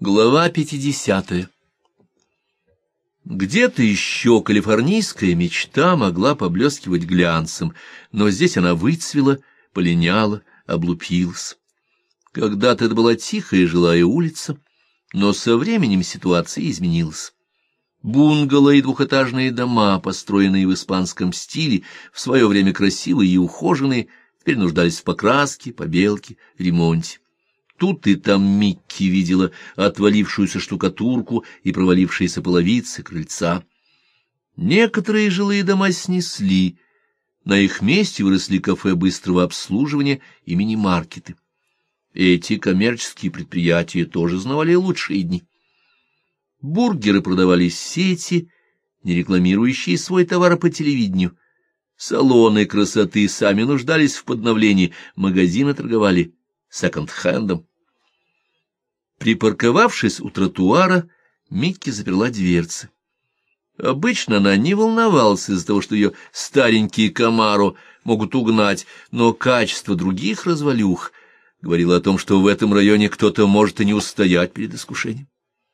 Глава 50. Где-то еще калифорнийская мечта могла поблескивать глянцем, но здесь она выцвела, полиняла, облупилась. Когда-то это была тихая жилая улица, но со временем ситуация изменилась. Бунгало и двухэтажные дома, построенные в испанском стиле, в свое время красивые и ухоженные, теперь нуждались в покраске, побелке, ремонте. Тут и там Микки видела отвалившуюся штукатурку и провалившиеся половицы крыльца. Некоторые жилые дома снесли, на их месте выросли кафе быстрого обслуживания и мини-маркеты. Эти коммерческие предприятия тоже знавали лучшие дни. Бургеры продавались в сети, не рекламирующие свой товар по телевидению. Салоны красоты сами нуждались в подновлении, магазины торговали секонд-хендом. Припарковавшись у тротуара, Микки заперла дверцы. Обычно она не волновалась из-за того, что ее старенькие Камаро могут угнать, но качество других развалюх говорило о том, что в этом районе кто-то может и не устоять перед искушением.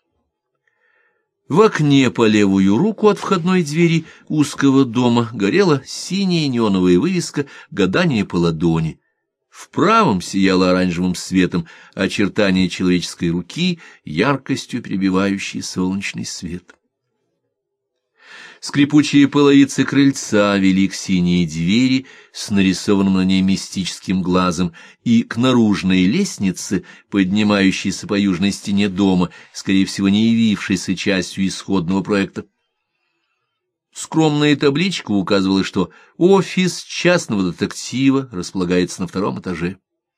В окне по левую руку от входной двери узкого дома горела синяя неоновая вывеска «Гадание по ладони». В правом сияло оранжевым светом очертание человеческой руки, яркостью перебивающей солнечный свет. Скрипучие половицы крыльца вели к синей двери с нарисованным на ней мистическим глазом и к наружной лестнице, поднимающейся по южной стене дома, скорее всего, не явившейся частью исходного проекта. Скромная табличка указывала, что офис частного детектива располагается на втором этаже.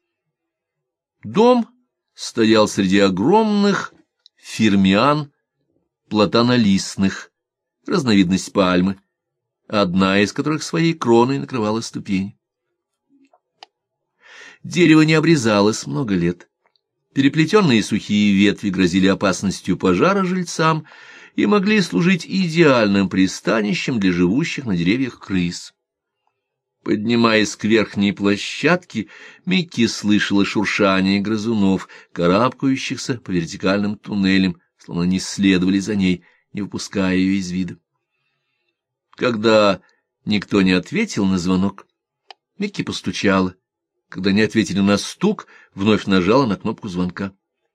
Дом стоял среди огромных фирмиан платанолистных, разновидность пальмы, одна из которых своей кроной накрывала ступень. Дерево не обрезалось много лет. Переплетенные сухие ветви грозили опасностью пожара жильцам и могли служить идеальным пристанищем для живущих на деревьях крыс. Поднимаясь к верхней площадке, Микки слышала шуршание грызунов, карабкающихся по вертикальным туннелям, словно они следовали за ней, не выпуская ее из вида. Когда никто не ответил на звонок, Микки постучала. Когда не ответили на стук, вновь нажала на кнопку звонка.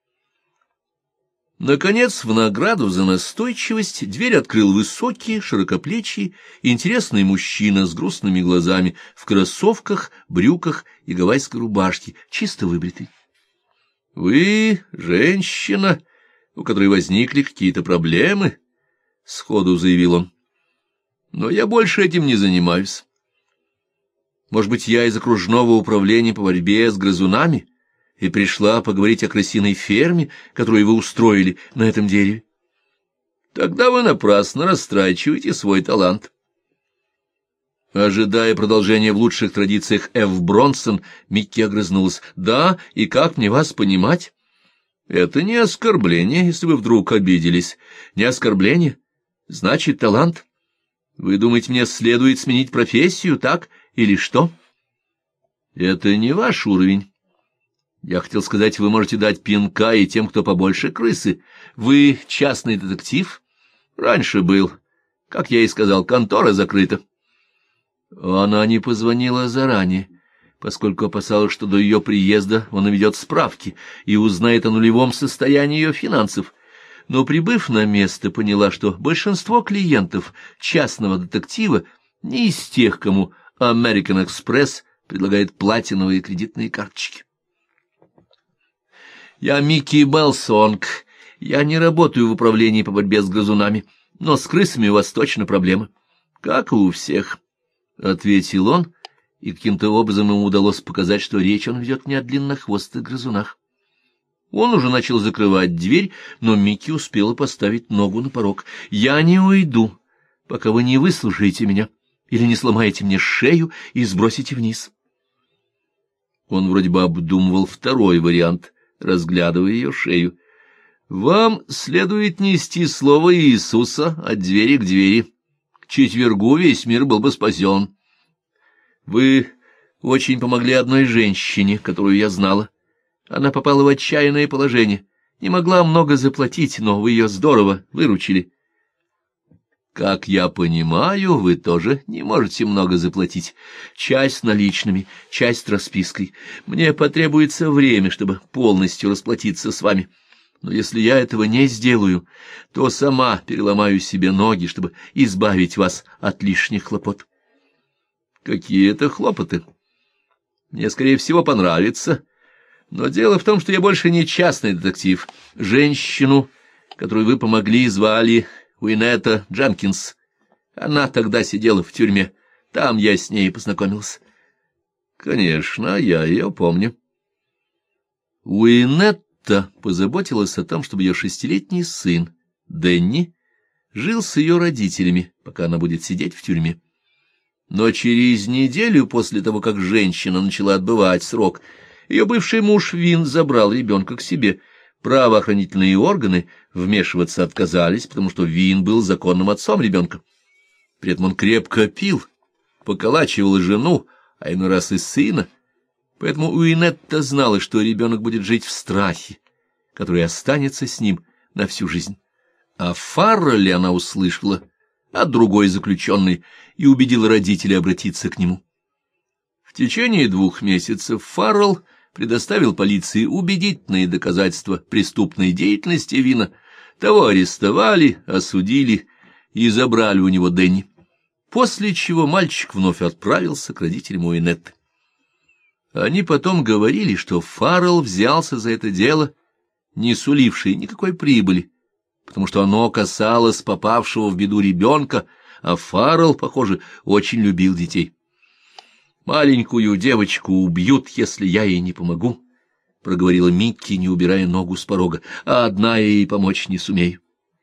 Наконец, в награду за настойчивость дверь открыл высокий, широкоплечий, интересный мужчина с грустными глазами, в кроссовках, брюках и гавайской рубашке, чисто выбритый. — Вы женщина, у которой возникли какие-то проблемы? — сходу заявил он. — Но я больше этим не занимаюсь. Может быть, я из окружного управления по борьбе с грызунами и пришла поговорить о крысиной ферме, которую вы устроили на этом дереве? Тогда вы напрасно растрачиваете свой талант. Ожидая продолжения в лучших традициях Ф. Бронсон, Микки огрызнулась. Да, и как мне вас понимать? Это не оскорбление, если вы вдруг обиделись. Не оскорбление, значит талант. Вы думаете, мне следует сменить профессию, так или что? Это не ваш уровень. Я хотел сказать, вы можете дать пинка и тем, кто побольше крысы. Вы частный детектив? Раньше был. Как я и сказал, контора закрыта. Она не позвонила заранее, поскольку опасалась, что до ее приезда он наведет справки и узнает о нулевом состоянии ее финансов. Но, прибыв на место, поняла, что большинство клиентов частного детектива не из тех, кому American Express предлагает платиновые кредитные карточки. Я Микки Белсонг. Я не работаю в управлении по борьбе с грызунами, но с крысами у вас точно проблемы. Как и у всех, — ответил он, и каким-то образом ему удалось показать, что речь он ведет не о длиннохвостых грызунах. Он уже начал закрывать дверь, но Микки успела поставить ногу на порог. «Я не уйду, пока вы не выслушаете меня или не сломаете мне шею и сбросите вниз». Он вроде бы обдумывал второй вариант, разглядывая ее шею. «Вам следует нести слово Иисуса от двери к двери. К четвергу весь мир был бы спасен. Вы очень помогли одной женщине, которую я знала. Она попала в отчаянное положение. не могла много заплатить, но вы ее здорово выручили. Как я понимаю, вы тоже не можете много заплатить. Часть наличными, часть распиской. Мне потребуется время, чтобы полностью расплатиться с вами. Но если я этого не сделаю, то сама переломаю себе ноги, чтобы избавить вас от лишних хлопот. Какие это хлопоты? Мне, скорее всего, понравится. Но дело в том, что я больше не частный детектив. Женщину, которой вы помогли, звали Уинетта Дженкинс. Она тогда сидела в тюрьме. Там я с ней познакомился. Конечно, я ее помню. Уинетта позаботилась о том, чтобы ее 6-летний сын, Дэнни, жил с ее родителями, пока она будет сидеть в тюрьме. Но через неделю после того, как женщина начала отбывать срок, ее бывший муж Вин забрал ребенка к себе. Правоохранительные органы вмешиваться отказались, потому что Вин был законным отцом ребенка. При этом он крепко пил, поколачивал жену, а иной раз и сына. Поэтому Уинетта знала, что ребенок будет жить в страхе, который останется с ним на всю жизнь. О Фаррелле она услышала от другой заключенной и убедила родителей обратиться к нему. В течение 2 месяцев Фаррелл предоставил полиции убедительные доказательства преступной деятельности Вина. Того арестовали, осудили и забрали у него Дэнни, после чего мальчик вновь отправился к родителям Уинетты. Они потом говорили, что Фаррелл взялся за это дело, не сулившее никакой прибыли, потому что оно касалось попавшего в беду ребенка, а Фаррелл, похоже, очень любил детей. «Маленькую девочку убьют, если я ей не помогу», — проговорила Микки, не убирая ногу с порога, — «а одна я ей помочь не сумею».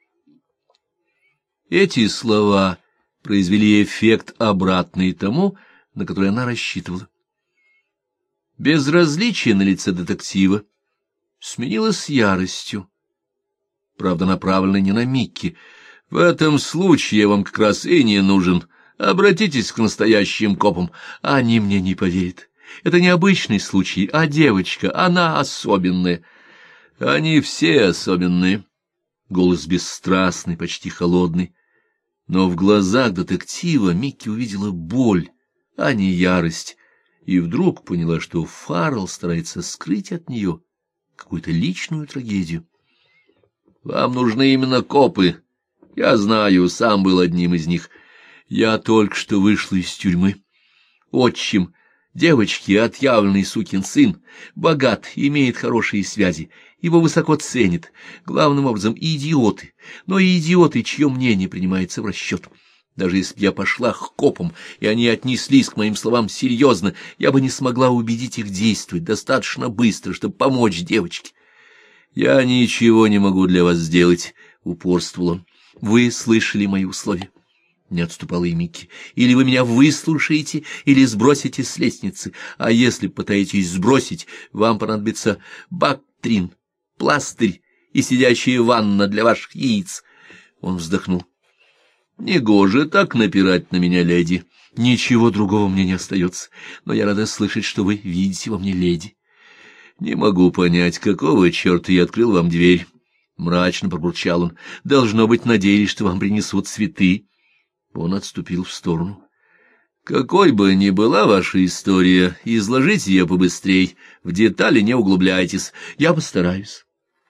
Эти слова произвели эффект обратный тому, на который она рассчитывала. Безразличие на лице детектива сменилось яростью, правда, направленной не на Микки. «В этом случае я вам как раз и не нужен. Обратитесь к настоящим копам, они мне не поверят. Это не обычный случай, а девочка, она особенная». «Они все особенные», — голос бесстрастный, почти холодный. Но в глазах детектива Микки увидела боль, а не ярость, и вдруг поняла, что Фаррелл старается скрыть от нее какую-то личную трагедию. «Вам нужны именно копы. Я знаю, сам был одним из них. Я только что вышла из тюрьмы. Отчим девочки, отъявленный сукин сын, богат, имеет хорошие связи, его высоко ценят, главным образом идиоты, но и идиоты, чье мнение принимается в расчет. Даже если б я пошла к копам, и они отнеслись к моим словам серьезно, я бы не смогла убедить их действовать достаточно быстро, чтобы помочь девочке. «Я ничего не могу для вас сделать», — упорствовал он. «Вы слышали мои условия?» Не отступала и Микки. «Или вы меня выслушаете, или сбросите с лестницы. А если пытаетесь сбросить, вам понадобится бактрин, пластырь и сидячая ванна для ваших яиц». Он вздохнул. «Негоже так напирать на меня, леди. Ничего другого мне не остается, но я рада слышать, что вы видите во мне леди». «Не могу понять, какого черта я открыл вам дверь», — мрачно пробурчал он. «Должно быть, надеялись, что вам принесут цветы». Он отступил в сторону. «Какой бы ни была ваша история, изложите ее побыстрей, в детали не углубляйтесь, я постараюсь».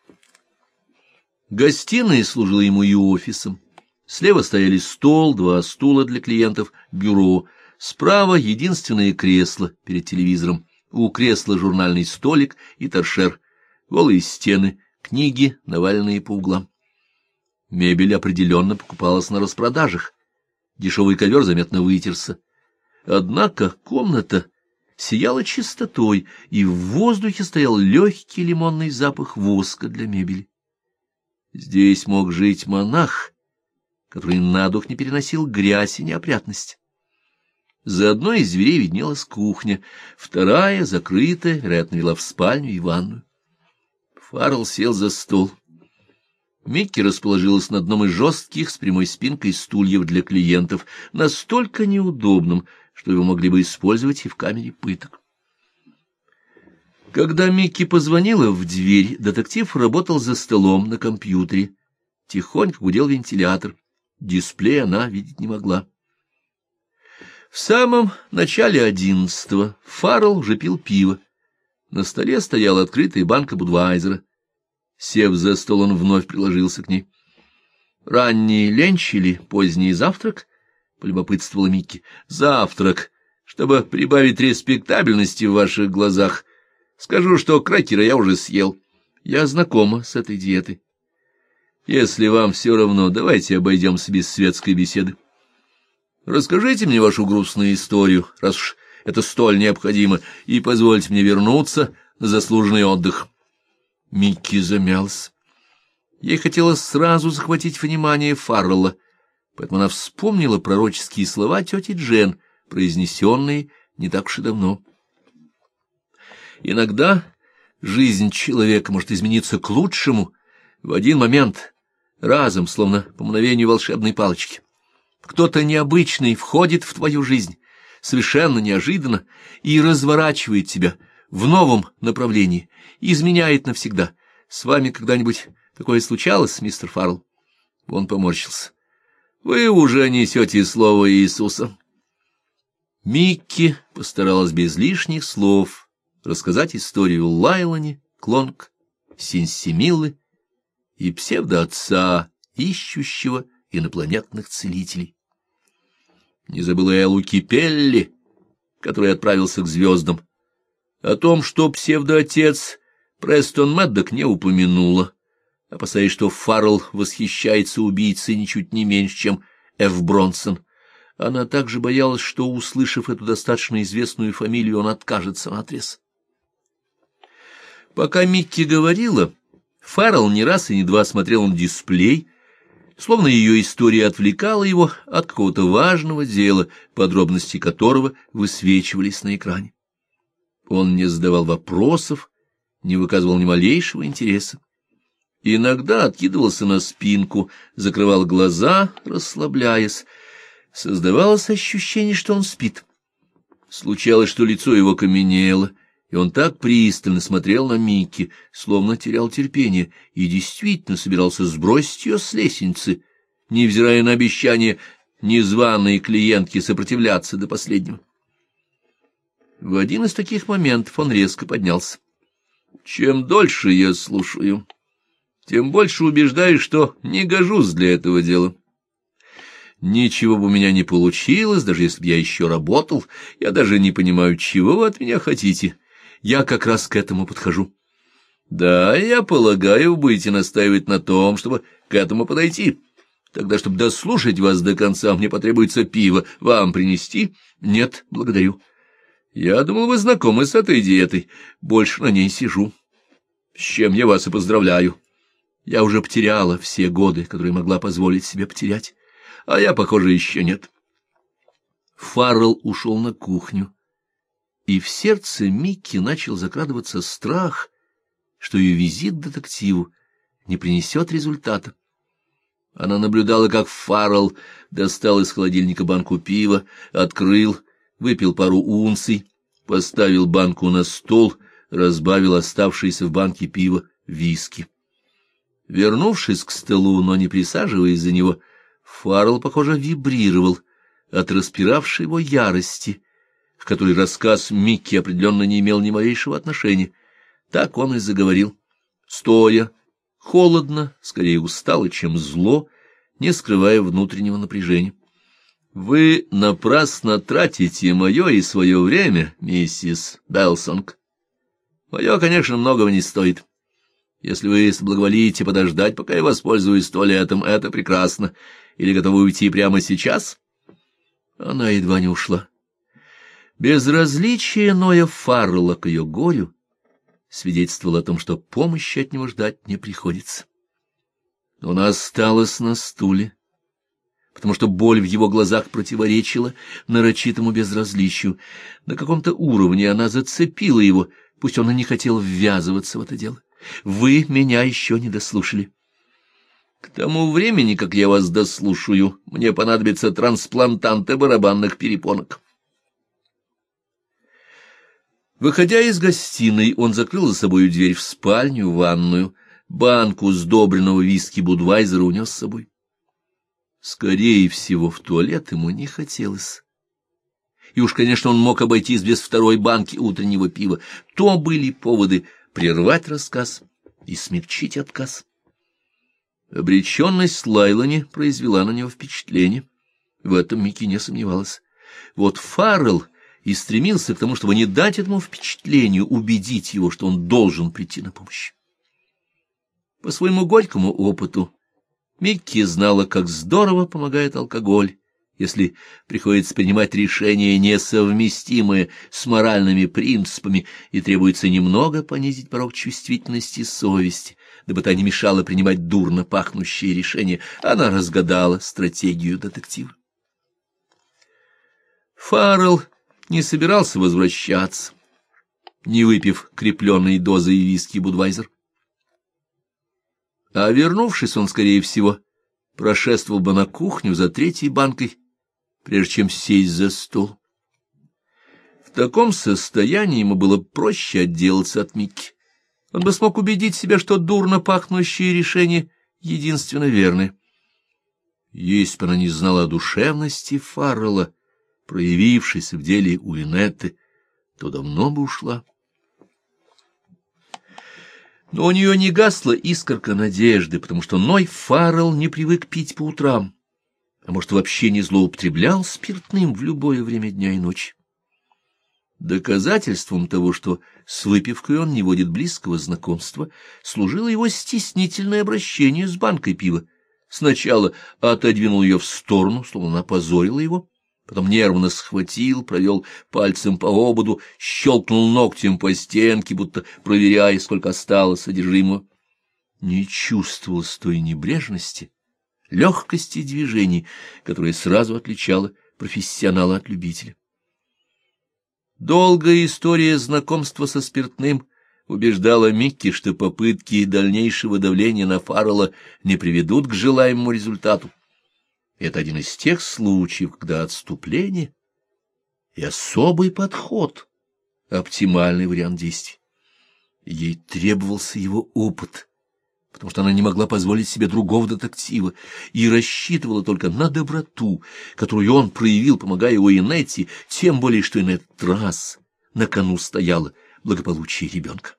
Гостиная служила ему и офисом. Слева стояли стол, 2 стула для клиентов, бюро. Справа единственное кресло перед телевизором. У кресла журнальный столик и торшер. Голые стены, книги, наваленные по углам. Мебель определенно покупалась на распродажах. Дешевый ковер заметно вытерся. Однако комната сияла чистотой, и в воздухе стоял легкий лимонный запах воска для мебели. Здесь мог жить монах, который на дух не переносил грязь и неопрятность. За одной из дверей виднелась кухня, вторая, закрытая, вероятно, вела в спальню и ванную. Фаррелл сел за стол. Микки расположилась на одном из жестких с прямой спинкой стульев для клиентов, настолько неудобным, что его могли бы использовать и в камере пыток. Когда Микки позвонила в дверь, детектив работал за столом на компьютере. Тихонько гудел вентилятор. Дисплей она видеть не могла. В самом начале 11-го Фаррелл уже пил пиво. На столе стояла открытая банка Будвайзера. Сев за стол, он вновь приложился к ней. — Ранний ленч или поздний завтрак? — полюбопытствовала Микки. — Завтрак, чтобы прибавить респектабельности в ваших глазах. Скажу, что крекеры я уже съел. Я знакома с этой диетой. Если вам все равно, давайте обойдемся без светской беседы. Расскажите мне вашу грустную историю, раз уж это столь необходимо, и позвольте мне вернуться на заслуженный отдых. Микки замялась. Ей хотелось сразу захватить внимание Фаррелла, поэтому она вспомнила пророческие слова тети Джен, произнесенные не так уж и давно. Иногда жизнь человека может измениться к лучшему в один момент, разом, словно по мгновению волшебной палочки. Кто-то необычный входит в твою жизнь, совершенно неожиданно, и разворачивает тебя в новом направлении, изменяет навсегда. С вами когда-нибудь такое случалось, мистер Фаррелл? Он поморщился. Вы уже несете слово Иисуса. Микки постаралась без лишних слов рассказать историю Лайлани, Клонг, Синсимиллы и псевдоотца, ищущего инопланетных целителей. Не забыла и о Луки Пелли, который отправился к звездам. О том, что псевдоотец Престон Мэддок не упомянула, опасаясь, что Фаррелл восхищается убийцей ничуть не меньше, чем Ф. Бронсон. Она также боялась, что, услышав эту достаточно известную фамилию, он откажется наотрез. Пока Микки говорила, Фаррелл не раз и не два смотрел на дисплей, словно ее история отвлекала его от какого-то важного дела, подробности которого высвечивались на экране. Он не задавал вопросов, не выказывал ни малейшего интереса. Иногда откидывался на спинку, закрывал глаза, расслабляясь. Создавалось ощущение, что он спит. Случалось, что лицо его каменело, и он так пристально смотрел на Микки, словно терял терпение, и действительно собирался сбросить ее с лестницы, невзирая на обещание незваной клиентки сопротивляться до последнего. В один из таких моментов он резко поднялся. «Чем дольше я слушаю, тем больше убеждаюсь, что не гожусь для этого дела. Ничего бы у меня не получилось, даже если бы я еще работал. Я даже не понимаю, чего вы от меня хотите. Я как раз к этому подхожу. Да, я полагаю, вы будете настаивать на том, чтобы к этому подойти. Тогда, чтобы дослушать вас до конца, мне потребуется пиво. Вам принести? Нет, благодарю. Я думал, вы знакомы с этой диетой. Больше на ней сижу. С чем я вас и поздравляю. Я уже потеряла все годы, которые могла позволить себе потерять. А я, похоже, еще нет. Фаррелл ушел на кухню, и в сердце Микки начал закрадываться страх, что ее визит к детективу не принесет результата. Она наблюдала, как Фаррелл достал из холодильника банку пива, открыл, выпил пару унций, поставил банку на стол, разбавил оставшееся в банке пива виски. Вернувшись к столу, но не присаживаясь за него, Фаррелл, похоже, вибрировал от распиравшей его ярости, к которой рассказ Микки определенно не имел ни малейшего отношения. Так он и заговорил, стоя, холодно, скорее устало, чем зло, не скрывая внутреннего напряжения. «Вы напрасно тратите мое и свое время, миссис Белсонг. Мое, конечно, многого не стоит. Если вы соблаговолите подождать, пока я воспользуюсь туалетом, это прекрасно. Или готовы уйти прямо сейчас?» Она едва не ушла. Безразличие Ноя Фаррелла к ее горю свидетельствовало о том, что помощи от него ждать не приходится. Но она осталась на стуле, потому что боль в его глазах противоречила нарочитому безразличию. На каком-то уровне она зацепила его, пусть он и не хотел ввязываться в это дело. «Вы меня еще не дослушали. К тому времени, как я вас дослушаю, мне понадобятся трансплантанты барабанных перепонок». Выходя из гостиной, он закрыл за собою дверь в спальню, в ванную, банку сдобренного виски Будвайзера унес с собой. Скорее всего, в туалет ему не хотелось. И уж, конечно, он мог обойтись без второй банки утреннего пива. То были поводы прервать рассказ и смягчить отказ. Обреченность Лайлани произвела на него впечатление. В этом Микки не сомневалась. Вот Фаррелл и стремился к тому, чтобы не дать этому впечатлению убедить его, что он должен прийти на помощь. По своему горькому опыту Микки знала, как здорово помогает алкоголь, если приходится принимать решения, несовместимые с моральными принципами, и требуется немного понизить порог чувствительности совести, дабы та не мешала принимать дурно пахнущие решения. Она разгадала стратегию детектива. Фаррелл не собирался возвращаться, не выпив крепленной дозой виски Будвайзер. А вернувшись, он, скорее всего, прошествовал бы на кухню за третьей банкой, прежде чем сесть за стол. В таком состоянии ему было проще отделаться от Микки. Он бы смог убедить себя, что дурно пахнущие решения единственно верны. Если бы она не знала о душевности Фаррелла, проявившейся в деле Уинетты, то давно бы ушла. Но у нее не гасла искорка надежды, потому что Ной Фаррелл не привык пить по утрам, а может, вообще не злоупотреблял спиртным в любое время дня и ночи. Доказательством того, что с выпивкой он не водит близкого знакомства, служило его стеснительное обращение с банкой пива. Сначала отодвинул ее в сторону, словно она позорила его, потом нервно схватил, провел пальцем по ободу, щелкнул ногтем по стенке, будто проверяя, сколько осталось содержимого. Не чувствовалось той небрежности, легкости движений, которая сразу отличала профессионала от любителя. Долгая история знакомства со спиртным убеждала Микки, что попытки дальнейшего давления на Фаррелла не приведут к желаемому результату. Это один из тех случаев, когда отступление и особый подход — оптимальный вариант действий. Ей требовался его опыт, потому что она не могла позволить себе другого детектива и рассчитывала только на доброту, которую он проявил, помогая Уинетте, тем более, что и на этот раз на кону стояло благополучие ребенка.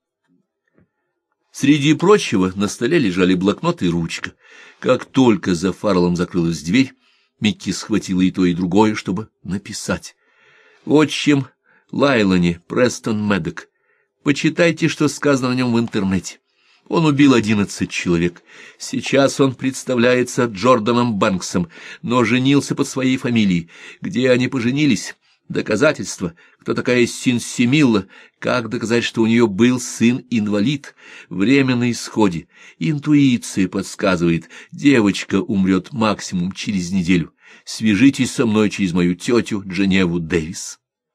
Среди прочего на столе лежали блокнот и ручка. Как только за Фарреллом закрылась дверь, Микки схватила и то, и другое, чтобы написать. «Отчим Лайлани, Престон Мэддок. Почитайте, что сказано о нем в интернете. Он убил 11 человек. Сейчас он представляется Джорданом Бэнксом, но женился под своей фамилией. Где они поженились? Доказательства. Кто такая Синсимилла? Как доказать, что у нее был сын-инвалид? Время на исходе. Интуиция подсказывает. Девочка умрет максимум через неделю. Свяжитесь со мной через мою тетю Дженеву Дэвис».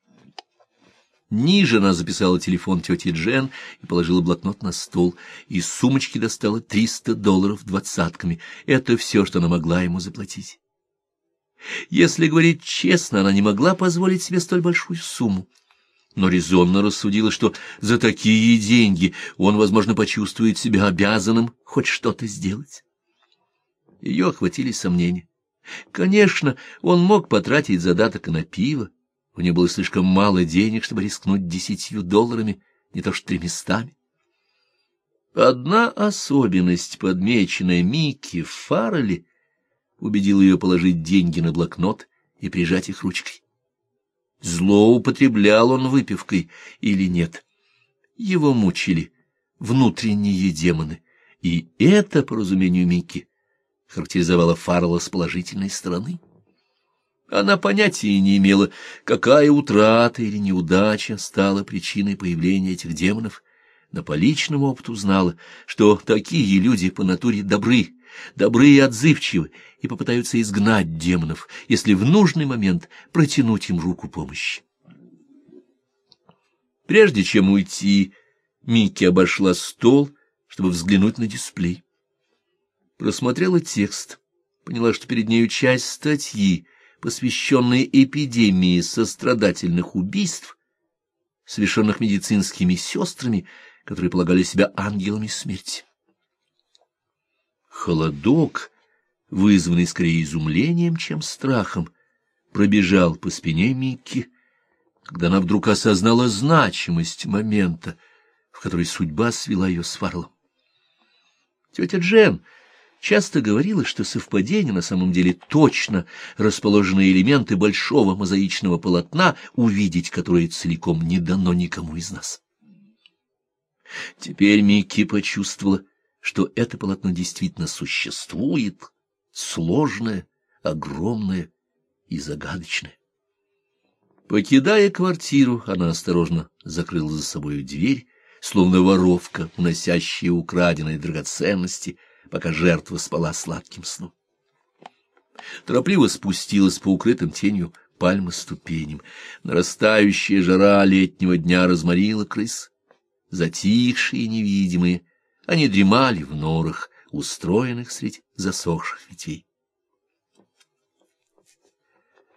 Ниже она записала телефон тети Джен и положила блокнот на стол. Из сумочки достала $300 двадцатками. Это все, что она могла ему заплатить. Если говорить честно, она не могла позволить себе столь большую сумму, но резонно рассудила, что за такие деньги он, возможно, почувствует себя обязанным хоть что-то сделать. Ее охватили сомнения. Конечно, он мог потратить задаток на пиво, у нее было слишком мало денег, чтобы рискнуть $10, не то что 300. Одна особенность, подмеченная Микки в Фаррелле, убедила ее положить деньги на блокнот и прижать их ручкой. Злоупотреблял он выпивкой или нет? Его мучили внутренние демоны, и это, по разумению Микки, характеризовало Фаррелла с положительной стороны. Она понятия не имела, какая утрата или неудача стала причиной появления этих демонов, но по личному опыту знала, что такие люди по натуре добры и отзывчивы, и попытаются изгнать демонов, если в нужный момент протянуть им руку помощи. Прежде чем уйти, Микки обошла стол, чтобы взглянуть на дисплей. Просмотрела текст, поняла, что перед нею часть статьи, посвященной эпидемии сострадательных убийств, совершенных медицинскими сестрами, которые полагали себя ангелами смерти. Холодок, вызванный скорее изумлением, чем страхом, пробежал по спине Микки, когда она вдруг осознала значимость момента, в который судьба свела ее с Фарлом. Тетя Джен часто говорила, что совпадение на самом деле точно расположенные элементы большого мозаичного полотна, увидеть которое целиком не дано никому из нас. Теперь Микки почувствовала, что это полотно действительно существует, сложное, огромное и загадочное. Покидая квартиру, она осторожно закрыла за собою дверь, словно воровка, уносящая украденные драгоценности, пока жертва спала сладким сном. Торопливо спустилась по укрытым тенью пальмы ступеням. Нарастающая жара летнего дня разморила крыс. Затихшие и невидимые, они дремали в норах, устроенных средь засохших ветвей.